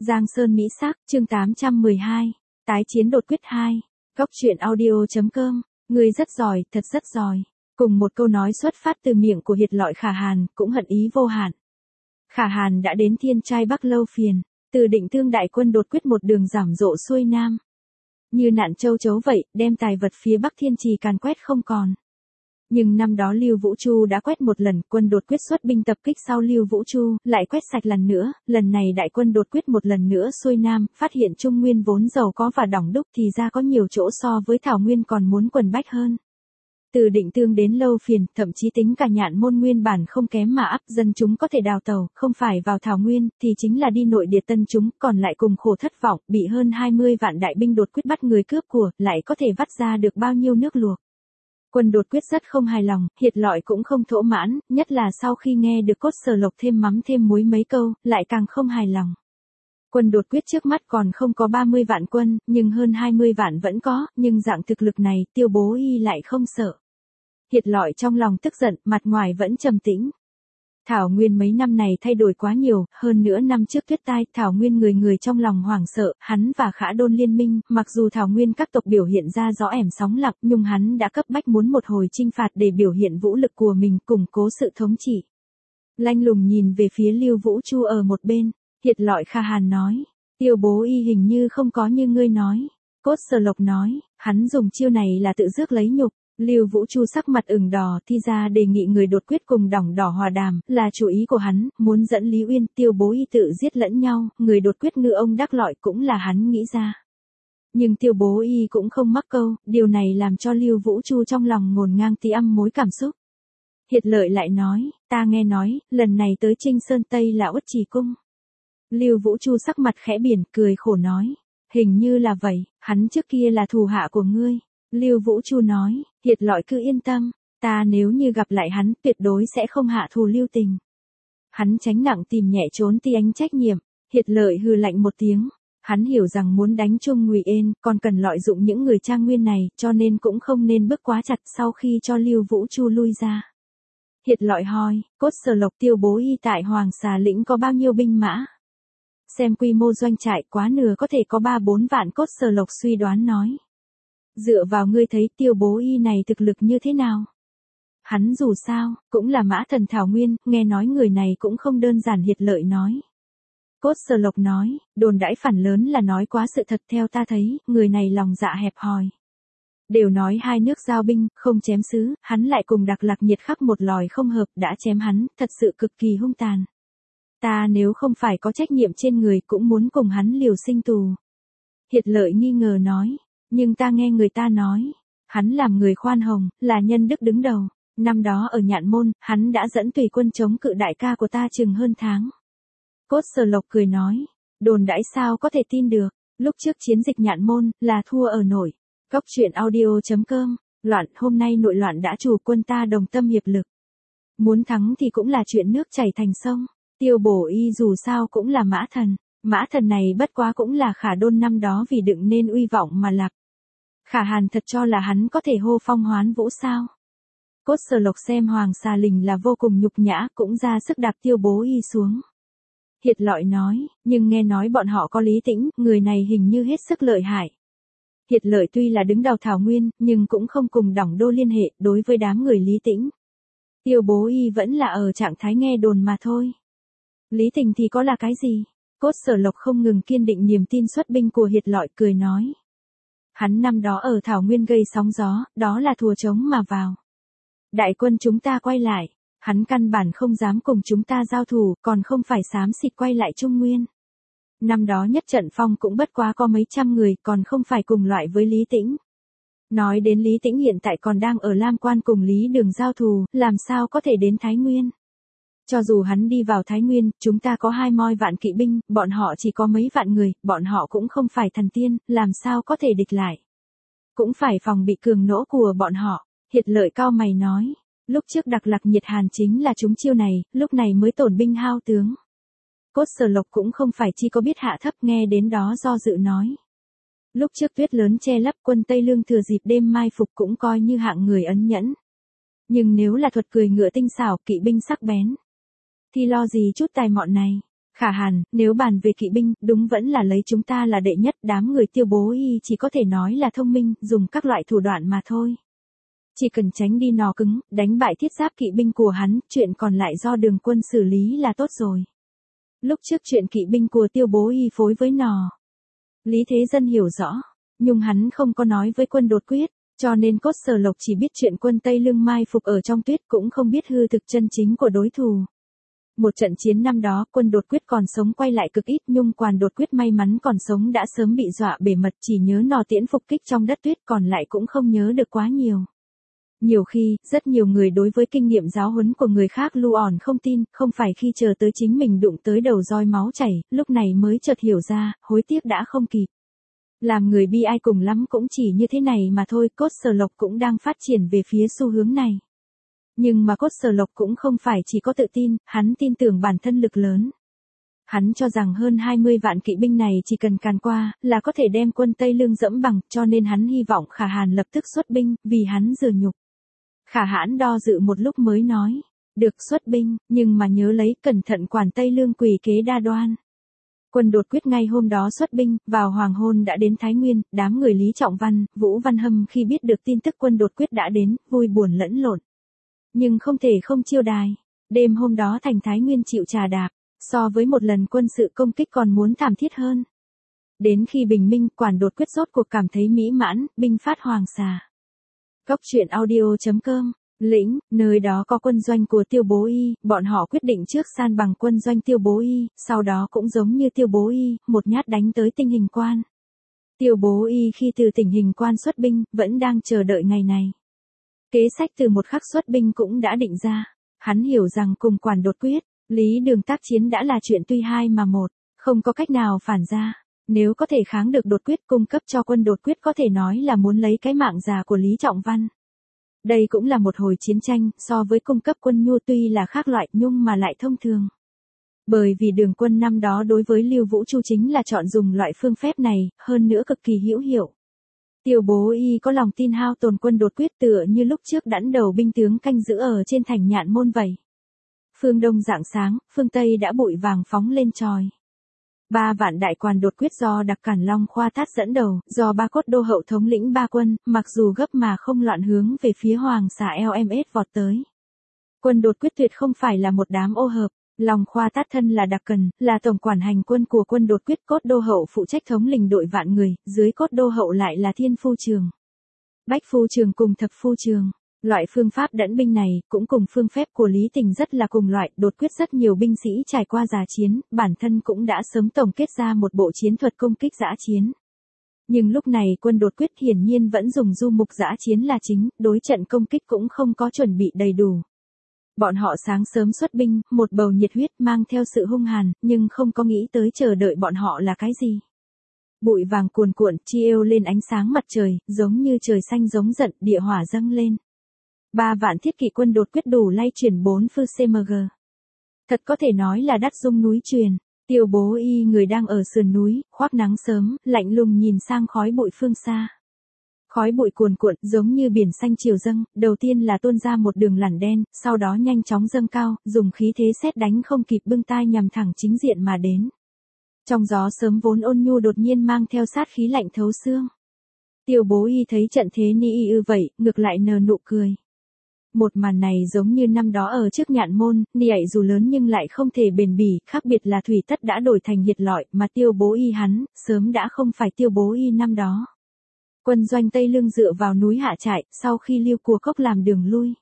Giang Sơn Mỹ Sắc, chương 812. Tái chiến đột quyết 2. Góc truyện audio.com. Người rất giỏi, thật rất giỏi. Cùng một câu nói xuất phát từ miệng của Hiệt Lọi Khả Hàn, cũng hận ý vô hạn. Khả Hàn đã đến Thiên Trai Bắc lâu phiền, từ Định Tương đại quân đột quyết một đường giảm rộ xuôi nam. Như nạn châu chấu vậy, đem tài vật phía Bắc Thiên Trì càn quét không còn. Nhưng năm đó Lưu Vũ Chu đã quét một lần, quân đột quyết xuất binh tập kích sau Lưu Vũ Chu, lại quét sạch lần nữa, lần này đại quân đột quyết một lần nữa xuôi nam, phát hiện Trung Nguyên vốn giàu có và đỏng đúc thì ra có nhiều chỗ so với Thảo Nguyên còn muốn quần bách hơn. Từ Định Tương đến lâu phiền, thậm chí tính cả Nhạn Môn nguyên bản không kém mà ắp, dân chúng có thể đào tàu, không phải vào Thảo Nguyên, thì chính là đi nội địa tân chúng, còn lại cùng khổ thất vọng, bị hơn 20 vạn đại binh đột quyết bắt người cướp của, lại có thể vắt ra được bao nhiêu nước luộc. Quân đột quyết rất không hài lòng, Hiệt Lọi cũng không thỏa mãn, nhất là sau khi nghe được Cốt Sở Lộc thêm mắm thêm muối mấy câu, lại càng không hài lòng. Quân đột quyết trước mắt còn không có 30 vạn quân, nhưng hơn 20 vạn vẫn có, nhưng dạng thực lực này Tiêu Bố Y lại không sợ. Hiệt Lọi trong lòng tức giận, mặt ngoài vẫn trầm tĩnh. Thảo Nguyên mấy năm này thay đổi quá nhiều, hơn nữa năm trước tuyết tai, Thảo Nguyên người người trong lòng hoảng sợ, hắn và Khả Đôn liên minh, mặc dù Thảo Nguyên các tộc biểu hiện ra rõ ẻm sóng lặng, nhưng hắn đã cấp bách muốn một hồi chinh phạt để biểu hiện vũ lực của mình, củng cố sự thống trị. Lanh lùng nhìn về phía Lưu Vũ Chu ở một bên, Hiệt Lọi Khả Hàn nói, Tiêu Bố Y hình như không có như ngươi nói. Cốt Sở Lộc nói, hắn dùng chiêu này là tự rước lấy nhục. Lưu Vũ Chu sắc mặt ửng đỏ, thì ra đề nghị người đột quyết cùng Đỏng Đỏ hòa đàm, là chủ ý của hắn, muốn dẫn Lý Uyên, Tiêu Bố Y tự giết lẫn nhau, người đột quyết ngư ông đắc lợi cũng là hắn nghĩ ra. Nhưng Tiêu Bố Y cũng không mắc câu, điều này làm cho Lưu Vũ Chu trong lòng ngổn ngang tí âm mối cảm xúc. Hiệt Lợi lại nói, ta nghe nói, lần này tới Trinh Sơn Tây là Uất Trì Cung. Lưu Vũ Chu sắc mặt khẽ biển, cười khổ nói, hình như là vậy, hắn trước kia là thủ hạ của ngươi. Lưu Vũ Chu nói, Hiệt Lọi cứ yên tâm, ta nếu như gặp lại hắn tuyệt đối sẽ không hạ thù lưu tình. Hắn tránh nặng tìm nhẹ trốn ti ánh trách nhiệm. Hiệt Lợi hừ lạnh một tiếng, hắn hiểu rằng muốn đánh Trung Ngụy Ên còn cần lợi dụng những người Trang Nguyên này, cho nên cũng không nên bước quá chặt. Sau khi cho Lưu Vũ Chu lui ra, Hiệt Lọi hỏi, Cốt Sở Lộc Tiêu Bố Y tại Hoàng Xà Lĩnh có bao nhiêu binh mã? Xem quy mô doanh trại quá nửa có thể có 3-4 vạn. Cốt Sở Lộc suy đoán nói. Dựa vào ngươi thấy Tiêu Bố Y này thực lực như thế nào? Hắn dù sao, cũng là mã thần Thảo Nguyên, nghe nói người này cũng không đơn giản. Hiệt Lợi nói. Cốt Sở Lộc nói, đồn đãi phản lớn là nói quá sự thật, theo ta thấy, người này lòng dạ hẹp hòi. Đều nói hai nước giao binh, không chém xứ, hắn lại cùng Đặc Lạc Nhiệt khắc một lòi không hợp, đã chém hắn, thật sự cực kỳ hung tàn. Ta nếu không phải có trách nhiệm trên người cũng muốn cùng hắn liều sinh tù. Hiệt Lợi nghi ngờ nói. Nhưng ta nghe người ta nói, hắn làm người khoan hồng, là nhân đức đứng đầu. Năm đó ở Nhạn Môn, hắn đã dẫn tùy quân chống cự đại ca của ta chừng hơn tháng. Cốt Sở Lộc cười nói, đồn đãi sao có thể tin được, lúc trước chiến dịch Nhạn Môn, là thua ở nổi. Góc truyện audio.com, loạn, hôm nay nội loạn đã chủ quân ta đồng tâm hiệp lực. Muốn thắng thì cũng là chuyện nước chảy thành sông, Tiêu Bố Y dù sao cũng là mã thần. Mã thần này bất quá cũng là Khả Đôn năm đó vì đựng nên uy vọng mà lạc. Khả Hàn thật cho là hắn có thể hô phong hoán vũ sao? Cốt Sở Lộc xem Hoàng Xà Lĩnh là vô cùng nhục nhã, cũng ra sức đạp Tiêu Bố Y xuống. Hiệt Lọi nói, nhưng nghe nói bọn họ có Lý Tĩnh, người này hình như hết sức lợi hại. Hiệt Lợi tuy là đứng đầu Thảo Nguyên, nhưng cũng không cùng Đỏng Đô liên hệ, đối với đám người Lý Tĩnh. Tiêu Bố Y vẫn là ở trạng thái nghe đồn mà thôi. Lý Tình thì có là cái gì? Cốt Sở Lộc không ngừng kiên định niềm tin xuất binh của Hiệt Lọi, cười nói. Hắn năm đó ở Thảo Nguyên gây sóng gió, đó là thùa trống mà vào. Đại quân chúng ta quay lại, hắn căn bản không dám cùng chúng ta giao thủ, còn không phải xám xịt quay lại Trung Nguyên. Năm đó nhất trận phong cũng bất quá có mấy trăm người, còn không phải cùng loại với Lý Tĩnh. Nói đến Lý Tĩnh hiện tại còn đang ở Lam Quan cùng Lý Đường giao thù, làm sao có thể đến Thái Nguyên. Cho dù hắn đi vào Thái Nguyên, chúng ta có 20 vạn kỵ binh, bọn họ chỉ có mấy vạn người, bọn họ cũng không phải thần tiên, làm sao có thể địch lại. Cũng phải phòng bị cường nỗ của bọn họ. Hiệt Lợi cao mày nói, lúc trước Đặc Lạc Nhiệt Hàn chính là chúng chiêu này, lúc này mới tổn binh hao tướng. Cốt Sở Lộc cũng không phải chỉ có biết hạ thấp, nghe đến đó do dự nói. Lúc trước tuyết lớn che lấp, quân Tây Lương thừa dịp đêm mai phục cũng coi như hạng người ấn nhẫn. Nhưng nếu là thuật cười ngựa tinh xảo, kỵ binh sắc bén, thì lo gì chút tài mọn này. Khả Hàn, nếu bàn về kỵ binh, đúng vẫn là lấy chúng ta là đệ nhất, đám người Tiêu Bố Y chỉ có thể nói là thông minh, dùng các loại thủ đoạn mà thôi. Chỉ cần tránh đi nỏ cứng, đánh bại thiết giáp kỵ binh của hắn, chuyện còn lại do Đường Quân xử lý là tốt rồi. Lúc trước chuyện kỵ binh của Tiêu Bố Y phối với nỏ, Lý Thế Dân hiểu rõ, nhưng hắn không có nói với Quân Đột Quyết, cho nên Cốt Sở Lộc chỉ biết chuyện quân Tây Lương mai phục ở trong tuyết, cũng không biết hư thực chân chính của đối thủ. Một trận chiến năm đó, Quân Đột Quyết còn sống quay lại cực ít, nhưng Quản Đột Quyết may mắn còn sống đã sớm bị dọa bể mật, chỉ nhớ nỏ tiễn phục kích trong đất tuyết, còn lại cũng không nhớ được quá nhiều. Nhiều khi, rất nhiều người đối với kinh nghiệm giáo huấn của người khác lu ỏn không tin, không phải khi chờ tới chính mình đụng tới đầu roi máu chảy, lúc này mới chợt hiểu ra, hối tiếc đã không kịp. Làm người bi ai cùng lắm cũng chỉ như thế này mà thôi, Cốt Sở Lộc cũng đang phát triển về phía xu hướng này. Nhưng mà Cốt Sở Lộc cũng không phải chỉ có tự tin, hắn tin tưởng bản thân lực lớn. Hắn cho rằng hơn 20 vạn kỵ binh này chỉ cần càn qua, là có thể đem quân Tây Lương dẫm bằng, cho nên hắn hy vọng Khả Hàn lập tức xuất binh, vì hắn dừa nhục. Khả Hãn do dự một lúc mới nói, được xuất binh, nhưng mà nhớ lấy cẩn thận quản Tây Lương quỷ kế đa đoan. Quân Đột Quyết ngay hôm đó xuất binh, vào hoàng hôn đã đến Thái Nguyên, đám người Lý Trọng Văn, Vũ Văn Hâm khi biết được tin tức Quân Đột Quyết đã đến, vui buồn lẫn lộn. Nhưng không thể không chiêu đài. Đêm hôm đó thành Thái Nguyên chịu trà đạp, so với một lần quân sự công kích còn muốn thảm thiết hơn. Đến khi bình minh, Quản Đột Quyết rốt cuộc cảm thấy mỹ mãn, binh phát hoàng xà. Góc truyện audio.com, lĩnh, nơi đó có quân doanh của Tiêu Bố Y, bọn họ quyết định trước san bằng quân doanh Tiêu Bố Y, sau đó cũng giống như Tiêu Bố Y, một nhát đánh tới Tinh Hình Quan. Tiêu Bố Y khi từ Tinh Hình Quan xuất binh, vẫn đang chờ đợi ngày này. Kế sách từ một khắc xuất binh cũng đã định ra, hắn hiểu rằng cùng Quản Đột Quyết, Lý Đường tác chiến đã là chuyện tuy hai mà một, không có cách nào phản ra. Nếu có thể kháng được Đột Quyết cung cấp cho Quân Đột Quyết có thể nói là muốn lấy cái mạng già của Lý Trọng Văn. Đây cũng là một hồi chiến tranh, so với cung cấp quân nhu tuy là khác loại nhưng mà lại thông thường. Bởi vì Đường Quân năm đó đối với Lưu Vũ Chu chính là chọn dùng loại phương phép này, hơn nữa cực kỳ hữu hiệu. Tiêu Bố Y có lòng tin hao tồn Quân Đột Quyết tựa như lúc trước đẵn đầu binh tướng canh giữ ở trên thành Nhạn Môn vậy. Phương Đông rạng sáng, phương Tây đã bụi vàng phóng lên trời. 3 vạn đại Quản Đột Quyết do Đặc Cản Long Khoa Thát dẫn đầu, do Ba Cốt Đô Hậu thống lĩnh ba quân, mặc dù gấp mà không loạn hướng về phía Hoàng xà LMS vọt tới. Quân Đột Quyết tuyệt không phải là một đám ô hợp, Long Khoa Tát thân là Đặc Cẩn, là tổng quản hành quân của Quân Đột Quyết, Cốt Đô Hậu phụ trách thống lĩnh đội vạn người, dưới Cốt Đô Hậu lại là Thiên Phu Trường, Bách Phu Trường cùng Thập Phu Trường. Loại phương pháp đẫn binh này, cũng cùng phương phép của Lý Tình rất là cùng loại, Đột Quyết rất nhiều binh sĩ trải qua dã chiến, bản thân cũng đã sớm tổng kết ra một bộ chiến thuật công kích dã chiến. Nhưng lúc này Quân Đột Quyết hiển nhiên vẫn dùng du mục dã chiến là chính, đối trận công kích cũng không có chuẩn bị đầy đủ. Bọn họ sáng sớm xuất binh, một bầu nhiệt huyết mang theo sự hung hàn, nhưng không có nghĩ tới chờ đợi bọn họ là cái gì. Bụi vàng cuồn cuộn, chiếu lên ánh sáng mặt trời, giống như trời xanh giống giận, địa hỏa dâng lên. 3 vạn thiết kỵ Quân Đột Quyết đủ lay chuyển 4 phư CMG. Thật có thể nói là đắt rung núi truyền. Tiêu Bố Y người đang ở sườn núi, khoác nắng sớm, lạnh lùng nhìn sang khói bụi phương xa. Khói bụi cuồn cuộn, giống như biển xanh chiều dâng, đầu tiên là tuôn ra một đường lằn đen, sau đó nhanh chóng dâng cao, dùng khí thế sét đánh không kịp bưng tai nhằm thẳng chính diện mà đến. Trong gió sớm vốn ôn nhu đột nhiên mang theo sát khí lạnh thấu xương. Tiêu Bố Y thấy trận thế ni ư vậy, ngược lại nở nụ cười. Một màn này giống như năm đó ở trước Nhạn Môn, ni ẩy dù lớn nhưng lại không thể bền bỉ, khác biệt là thủy tất đã đổi thành hiệt lọi, mà Tiêu Bố Y hắn, sớm đã không phải Tiêu Bố Y năm đó. Quân doanh Tây Lương dựa vào núi hạ trại, sau khi Lưu Cua Cốc làm đường lui.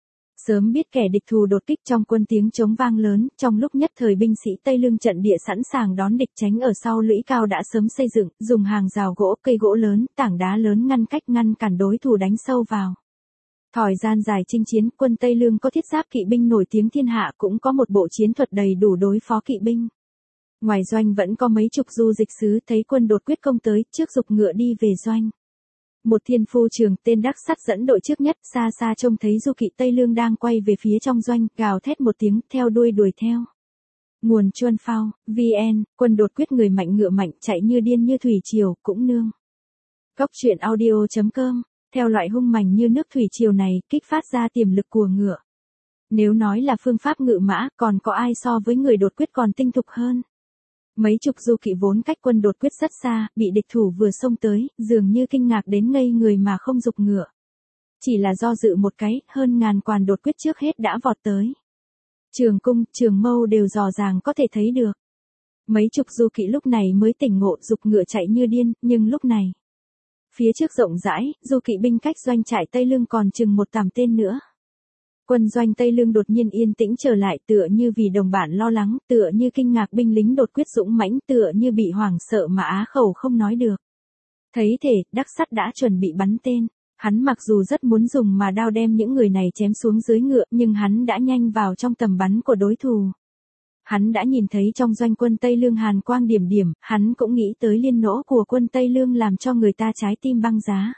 Sớm biết kẻ địch thù đột kích trong quân tiếng chống vang lớn, trong lúc nhất thời binh sĩ Tây Lương trận địa sẵn sàng đón địch tránh ở sau lũy cao đã sớm xây dựng, dùng hàng rào gỗ, cây gỗ lớn, tảng đá lớn ngăn cản đối thủ đánh sâu vào. Thời gian dài chinh chiến, quân Tây Lương có thiết giáp kỵ binh nổi tiếng thiên hạ, cũng có một bộ chiến thuật đầy đủ đối phó kỵ binh. Ngoài doanh vẫn có mấy chục du dịch sứ, thấy Quân Đột Quyết công tới, trước giục ngựa đi về doanh. Một Thiên Phu Trường tên đắc sắt dẫn đội trước nhất, xa xa trông thấy du kỵ Tây Lương đang quay về phía trong doanh, gào thét một tiếng, theo đuôi đuổi theo. Nguồn Chuân Phao, VN, Quân Đột Quyết người mạnh ngựa mạnh, chạy như điên như thủy triều, cũng nương. Góc truyện audio.com, theo loại hung mạnh như nước thủy triều này, kích phát ra tiềm lực của ngựa. Nếu nói là phương pháp ngự mã, còn có ai so với người đột quyết còn tinh thục hơn. Mấy chục du kỵ vốn cách quân đột quyết rất xa, bị địch thủ vừa xông tới, dường như kinh ngạc đến ngây người mà không giục ngựa. Chỉ là do dự một cái, hơn ngàn quan đột quyết trước hết đã vọt tới. Trường cung, trường mâu đều dò dàng có thể thấy được. Mấy chục du kỵ lúc này mới tỉnh ngộ, giục ngựa chạy như điên, nhưng lúc này, phía trước rộng rãi, du kỵ binh cách doanh trại Tây Lương còn chừng một tầm tên nữa. Quân doanh Tây Lương đột nhiên yên tĩnh trở lại, tựa như vì đồng bạn lo lắng, tựa như kinh ngạc binh lính đột quyết dũng mãnh, tựa như bị hoảng sợ mà á khẩu không nói được. Thấy thể, Đắc Sắt đã chuẩn bị bắn tên. Hắn mặc dù rất muốn dùng mà đao đem những người này chém xuống dưới ngựa, nhưng hắn đã nhanh vào trong tầm bắn của đối thủ. Hắn đã nhìn thấy trong doanh quân Tây Lương hàn quang điểm điểm, hắn cũng nghĩ tới liên nỗ của quân Tây Lương làm cho người ta trái tim băng giá.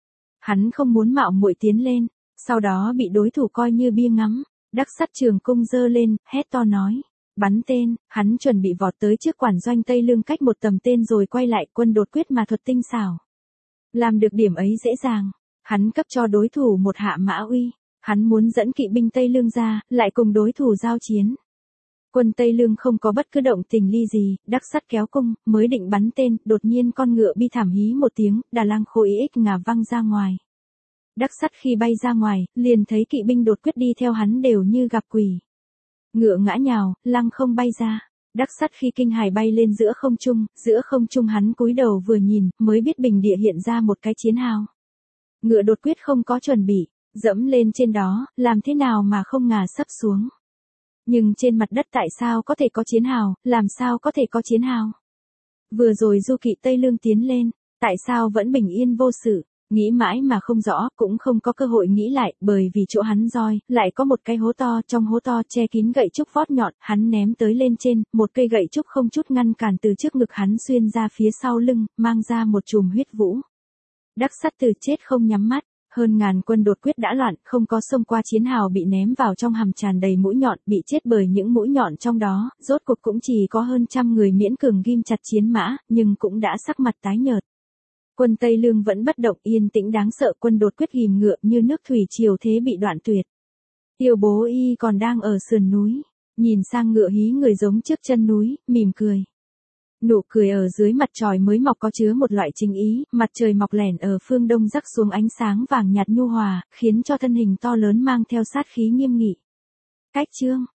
Hắn không muốn mạo muội tiến lên, sau đó bị đối thủ coi như bia ngắm. Đắc Sắt trường cung giơ lên, hét to nói, bắn tên. Hắn chuẩn bị vọt tới trước quản doanh Tây Lương cách một tầm tên rồi quay lại. Quân đột quyết mà thuật tinh xảo, làm được điểm ấy dễ dàng. Hắn cấp cho đối thủ một hạ mã uy, hắn muốn dẫn kỵ binh Tây Lương ra, lại cùng đối thủ giao chiến. Quân Tây Lương không có bất cứ động tình ly gì, Đắc Sắt kéo cung, mới định bắn tên, đột nhiên con ngựa bi thảm hí một tiếng, đà lang khối ích ngả văng ra ngoài. Đắc Sắt khi bay ra ngoài, liền thấy kỵ binh đột quyết đi theo hắn đều như gặp quỷ. Ngựa ngã nhào, lăng không bay ra. Đắc Sắt khi kinh hài bay lên giữa không trung hắn cúi đầu vừa nhìn, mới biết bình địa hiện ra một cái chiến hào. Ngựa đột quyết không có chuẩn bị, dẫm lên trên đó, làm thế nào mà không ngả sấp xuống. Nhưng trên mặt đất tại sao có thể có chiến hào, làm sao có thể có chiến hào? Vừa rồi du kỵ Tây Lương tiến lên, tại sao vẫn bình yên vô sự? Nghĩ mãi mà không rõ, cũng không có cơ hội nghĩ lại, bởi vì chỗ hắn roi, lại có một cái hố to, trong hố to che kín gậy trúc vót nhọn, hắn ném tới lên trên, một cây gậy trúc không chút ngăn cản từ trước ngực hắn xuyên ra phía sau lưng, mang ra một chùm huyết vũ. Đắc Sắt từ chết không nhắm mắt, hơn ngàn quân đột quyết đã loạn, không có xông qua chiến hào bị ném vào trong hầm tràn đầy mũi nhọn, bị chết bởi những mũi nhọn trong đó, rốt cuộc cũng chỉ có hơn trăm người miễn cường ghim chặt chiến mã, nhưng cũng đã sắc mặt tái nhợt. Quân Tây Lương vẫn bất động yên tĩnh đáng sợ, quân đột quyết ghìm ngựa như nước thủy triều thế bị đoạn tuyệt. Tiêu Bố Y còn đang ở sườn núi, nhìn sang ngựa hí người giống trước chân núi, mỉm cười. Nụ cười ở dưới mặt trời mới mọc có chứa một loại chính ý, mặt trời mọc lẻn ở phương đông rắc xuống ánh sáng vàng nhạt nhu hòa, khiến cho thân hình to lớn mang theo sát khí nghiêm nghị. Cách chương